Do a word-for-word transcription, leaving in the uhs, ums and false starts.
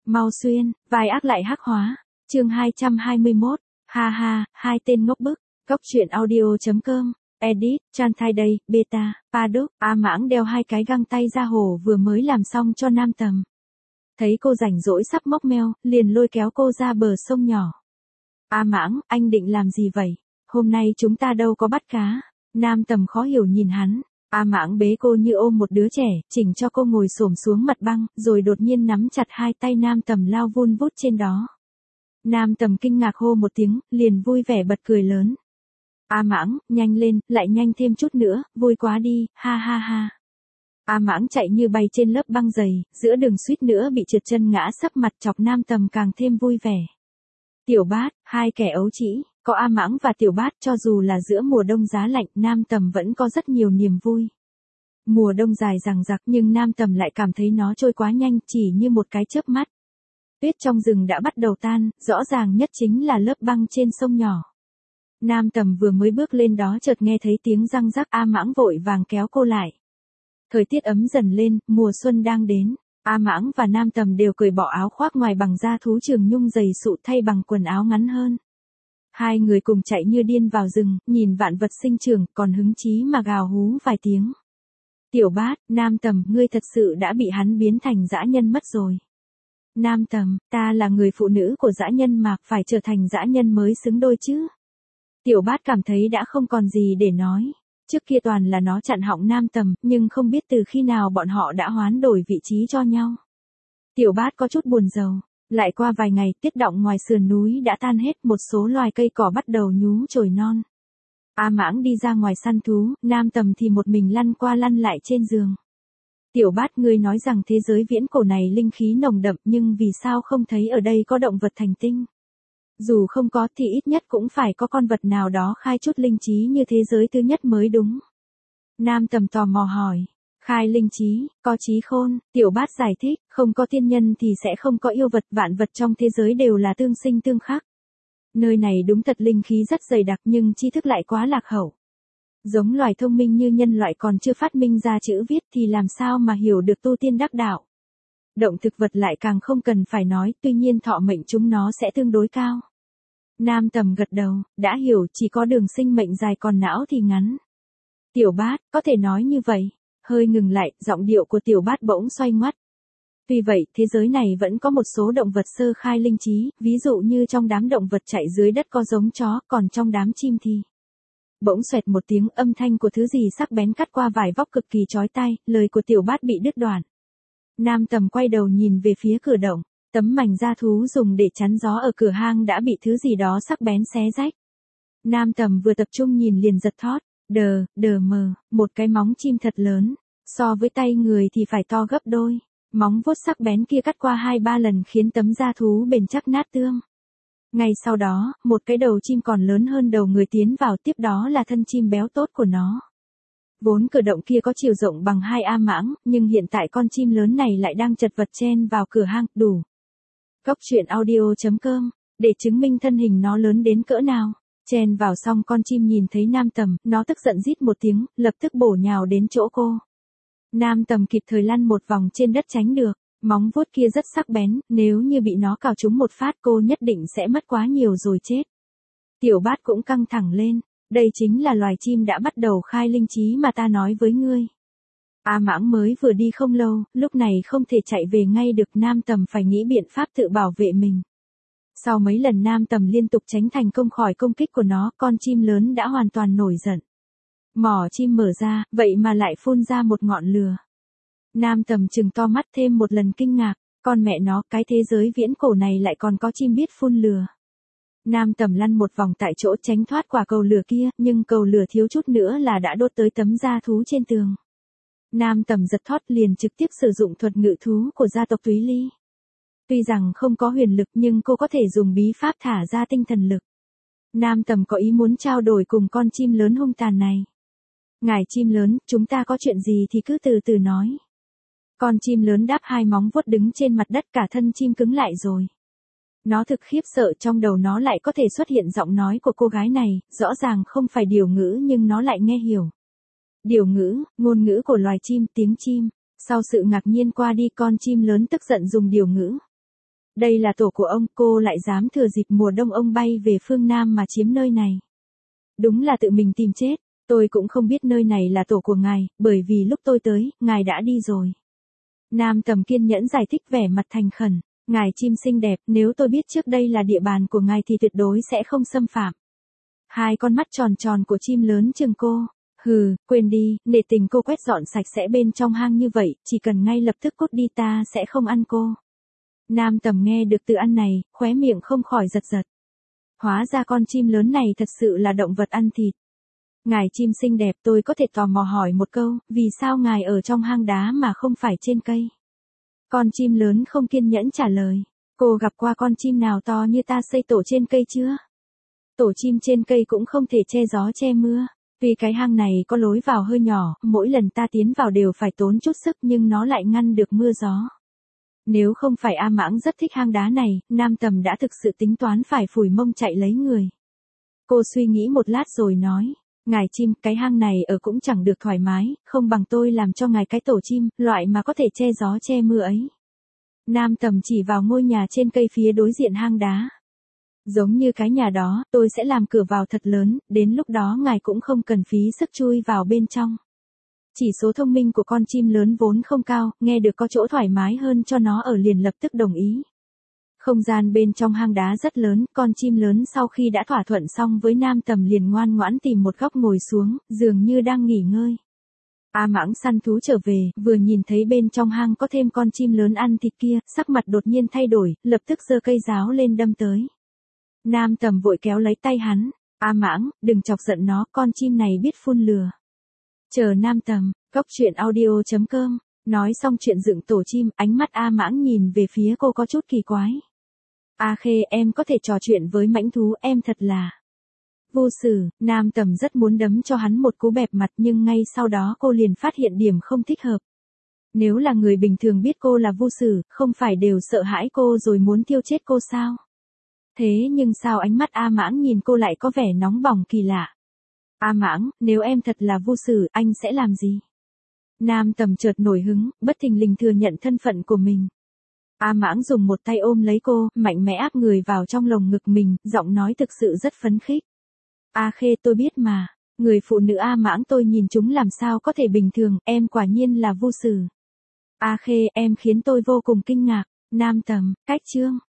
Mau xuyên, vai ác lại hắc hóa. Chương hai trăm hai mươi mốt. Ha ha, hai tên ngốc bức. Góc truyện audio chấm com. Edit, Chan Thai đây, Beta, Paddock, A Mãng đeo hai cái găng tay ra hồ vừa mới làm xong cho Nam Tầm. Thấy cô rảnh rỗi sắp móc meo, liền lôi kéo cô ra bờ sông nhỏ. A Mãng, anh định làm gì vậy? Hôm nay chúng ta đâu có bắt cá. Nam Tầm khó hiểu nhìn hắn. A Mãng bế cô như ôm một đứa trẻ, chỉnh cho cô ngồi xổm xuống mặt băng, rồi đột nhiên nắm chặt hai tay Nam Tầm lao vun vút trên đó. Nam Tầm kinh ngạc hô một tiếng, liền vui vẻ bật cười lớn. A Mãng, nhanh lên, lại nhanh thêm chút nữa, vui quá đi, ha ha ha. A Mãng chạy như bay trên lớp băng dày, giữa đường suýt nữa bị trượt chân ngã sấp mặt chọc Nam Tầm càng thêm vui vẻ. Tiểu Bát, hai kẻ ấu trĩ, có A Mãng và Tiểu Bát cho dù là giữa mùa đông giá lạnh, Nam Tầm vẫn có rất nhiều niềm vui. Mùa đông dài dằng dặc nhưng Nam Tầm lại cảm thấy nó trôi quá nhanh, chỉ như một cái chớp mắt. Tuyết trong rừng đã bắt đầu tan, rõ ràng nhất chính là lớp băng trên sông nhỏ. Nam Tầm vừa mới bước lên đó chợt nghe thấy tiếng răng rắc, A Mãng vội vàng kéo cô lại. Thời tiết ấm dần lên, mùa xuân đang đến. A Mãng và Nam Tầm đều cởi bỏ áo khoác ngoài bằng da thú trường nhung dày sụ thay bằng quần áo ngắn hơn. Hai người cùng chạy như điên vào rừng, nhìn vạn vật sinh trưởng, còn hứng chí mà gào hú vài tiếng. Tiểu Bát, Nam Tầm, ngươi thật sự đã bị hắn biến thành dã nhân mất rồi. Nam Tầm, ta là người phụ nữ của dã nhân mà, phải trở thành dã nhân mới xứng đôi chứ. Tiểu Bát cảm thấy đã không còn gì để nói. Trước kia toàn là nó chặn họng Nam Tầm, nhưng không biết từ khi nào bọn họ đã hoán đổi vị trí cho nhau. Tiểu Bát có chút buồn rầu. Lại qua vài ngày, tuyết đọng ngoài sườn núi đã tan hết, một số loài cây cỏ bắt đầu nhú chồi non. A Mãng đi ra ngoài săn thú, Nam Tầm thì một mình lăn qua lăn lại trên giường. Tiểu Bát, ngươi nói rằng thế giới viễn cổ này linh khí nồng đậm, nhưng vì sao không thấy ở đây có động vật thành tinh? Dù không có thì ít nhất cũng phải có con vật nào đó khai chút linh trí như thế giới thứ nhất mới đúng. Nam Tầm tò mò hỏi. Khai linh trí, có trí khôn, Tiểu Bát giải thích, không có tiên nhân thì sẽ không có yêu vật, vạn vật trong thế giới đều là tương sinh tương khắc. Nơi này đúng thật linh khí rất dày đặc nhưng tri thức lại quá lạc hậu. Giống loài thông minh như nhân loại còn chưa phát minh ra chữ viết thì làm sao mà hiểu được tu tiên đắc đạo. Động thực vật lại càng không cần phải nói, tuy nhiên thọ mệnh chúng nó sẽ tương đối cao. Nam Tầm gật đầu, đã hiểu, chỉ có đường sinh mệnh dài còn não thì ngắn. Tiểu Bát, có thể nói như vậy. Hơi ngừng lại, giọng điệu của Tiểu Bát bỗng xoay ngoắt. Tuy vậy, thế giới này vẫn có một số động vật sơ khai linh trí, ví dụ như trong đám động vật chạy dưới đất có giống chó, còn trong đám chim thì... Bỗng xoẹt một tiếng, âm thanh của thứ gì sắc bén cắt qua vải vóc cực kỳ chói tai, lời của Tiểu Bát bị đứt đoạn. Nam Tầm quay đầu nhìn về phía cửa động, tấm mảnh da thú dùng để chắn gió ở cửa hang đã bị thứ gì đó sắc bén xé rách. Nam Tầm vừa tập trung nhìn liền giật thót. Đờ, đờ mờ, một cái móng chim thật lớn, so với tay người thì phải to gấp đôi. Móng vuốt sắc bén kia cắt qua hai ba lần khiến tấm da thú bền chắc nát tương. Ngay sau đó, một cái đầu chim còn lớn hơn đầu người tiến vào, tiếp đó là thân chim béo tốt của nó. Vốn cửa động kia có chiều rộng bằng hai A Mãng, nhưng hiện tại con chim lớn này lại đang chật vật chen vào cửa hang, đủ. Góc truyện audio chấm com, để chứng minh thân hình nó lớn đến cỡ nào. Chen vào xong con chim nhìn thấy Nam Tầm, nó tức giận rít một tiếng, lập tức bổ nhào đến chỗ cô. Nam Tầm kịp thời lăn một vòng trên đất tránh được, móng vuốt kia rất sắc bén, nếu như bị nó cào trúng một phát cô nhất định sẽ mất quá nhiều rồi chết. Tiểu Bát cũng căng thẳng lên, đây chính là loài chim đã bắt đầu khai linh trí mà ta nói với ngươi. A Mãng mới vừa đi không lâu, lúc này không thể chạy về ngay được, Nam Tầm phải nghĩ biện pháp tự bảo vệ mình. Sau mấy lần Nam Tầm liên tục tránh thành công khỏi công kích của nó, con chim lớn đã hoàn toàn nổi giận. Mỏ chim mở ra, vậy mà lại phun ra một ngọn lửa. Nam Tầm trừng to mắt thêm một lần kinh ngạc, con mẹ nó, cái thế giới viễn cổ này lại còn có chim biết phun lửa. Nam Tầm lăn một vòng tại chỗ tránh thoát quả cầu lửa kia, nhưng cầu lửa thiếu chút nữa là đã đốt tới tấm da thú trên tường. Nam Tầm giật thót liền trực tiếp sử dụng thuật ngự thú của gia tộc Túy Ly. Tuy rằng không có huyền lực nhưng cô có thể dùng bí pháp thả ra tinh thần lực. Nam Tầm có ý muốn trao đổi cùng con chim lớn hung tàn này. Ngài chim lớn, chúng ta có chuyện gì thì cứ từ từ nói. Con chim lớn đáp, hai móng vuốt đứng trên mặt đất, cả thân chim cứng lại rồi. Nó thực khiếp sợ, trong đầu nó lại có thể xuất hiện giọng nói của cô gái này, rõ ràng không phải điều ngữ nhưng nó lại nghe hiểu. Điều ngữ, ngôn ngữ của loài chim, tiếng chim. Sau sự ngạc nhiên qua đi, con chim lớn tức giận dùng điều ngữ. Đây là tổ của ông, cô lại dám thừa dịp mùa đông ông bay về phương Nam mà chiếm nơi này. Đúng là tự mình tìm chết, tôi cũng không biết nơi này là tổ của ngài, bởi vì lúc tôi tới, ngài đã đi rồi. Nam Tầm kiên nhẫn giải thích vẻ mặt thành khẩn. Ngài chim xinh đẹp, nếu tôi biết trước đây là địa bàn của ngài thì tuyệt đối sẽ không xâm phạm. Hai con mắt tròn tròn của chim lớn chừng cô. Hừ, quên đi, nể tình cô quét dọn sạch sẽ bên trong hang như vậy, chỉ cần ngay lập tức cút đi ta sẽ không ăn cô. Nam Tầm nghe được từ ăn này, khóe miệng không khỏi giật giật. Hóa ra con chim lớn này thật sự là động vật ăn thịt. Ngài chim xinh đẹp, tôi có thể tò mò hỏi một câu, vì sao ngài ở trong hang đá mà không phải trên cây? Con chim lớn không kiên nhẫn trả lời. Cô gặp qua con chim nào to như ta xây tổ trên cây chưa? Tổ chim trên cây cũng không thể che gió che mưa. Vì cái hang này có lối vào hơi nhỏ, mỗi lần ta tiến vào đều phải tốn chút sức nhưng nó lại ngăn được mưa gió. Nếu không phải A Mãng rất thích hang đá này, Nam Tầm đã thực sự tính toán phải phủi mông chạy lấy người. Cô suy nghĩ một lát rồi nói. Ngài chim, cái hang này ở cũng chẳng được thoải mái, không bằng tôi làm cho ngài cái tổ chim, loại mà có thể che gió che mưa ấy. Nam Tầm chỉ vào ngôi nhà trên cây phía đối diện hang đá. Giống như cái nhà đó, tôi sẽ làm cửa vào thật lớn, đến lúc đó ngài cũng không cần phí sức chui vào bên trong. Chỉ số thông minh của con chim lớn vốn không cao, nghe được có chỗ thoải mái hơn cho nó ở liền lập tức đồng ý. Không gian bên trong hang đá rất lớn, con chim lớn sau khi đã thỏa thuận xong với Nam Tầm liền ngoan ngoãn tìm một góc ngồi xuống, dường như đang nghỉ ngơi. A Mãng săn thú trở về, vừa nhìn thấy bên trong hang có thêm con chim lớn ăn thịt kia, sắc mặt đột nhiên thay đổi, lập tức giơ cây giáo lên đâm tới. Nam Tầm vội kéo lấy tay hắn, A Mãng, đừng chọc giận nó, con chim này biết phun lừa. Chờ Nam Tầm, góc truyện audio chấm com, nói xong chuyện dựng tổ chim, ánh mắt A Mãng nhìn về phía cô có chút kỳ quái. A Khê, em có thể trò chuyện với mãnh thú, em thật là vô xử. Nam Tầm rất muốn đấm cho hắn một cú bẹp mặt nhưng ngay sau đó cô liền phát hiện điểm không thích hợp. Nếu là người bình thường biết cô là vô xử, không phải đều sợ hãi cô rồi muốn tiêu chết cô sao? Thế nhưng sao ánh mắt A Mãng nhìn cô lại có vẻ nóng bỏng kỳ lạ? A Mãng, nếu em thật là vô xử, anh sẽ làm gì? Nam Tầm chợt nổi hứng, bất thình lình thừa nhận thân phận của mình. A Mãng dùng một tay ôm lấy cô, mạnh mẽ áp người vào trong lồng ngực mình, giọng nói thực sự rất phấn khích. A Khê, tôi biết mà, người phụ nữ A Mãng tôi nhìn chúng làm sao có thể bình thường, em quả nhiên là vô xử. A Khê, em khiến tôi vô cùng kinh ngạc. Nam Tầm, cách chương.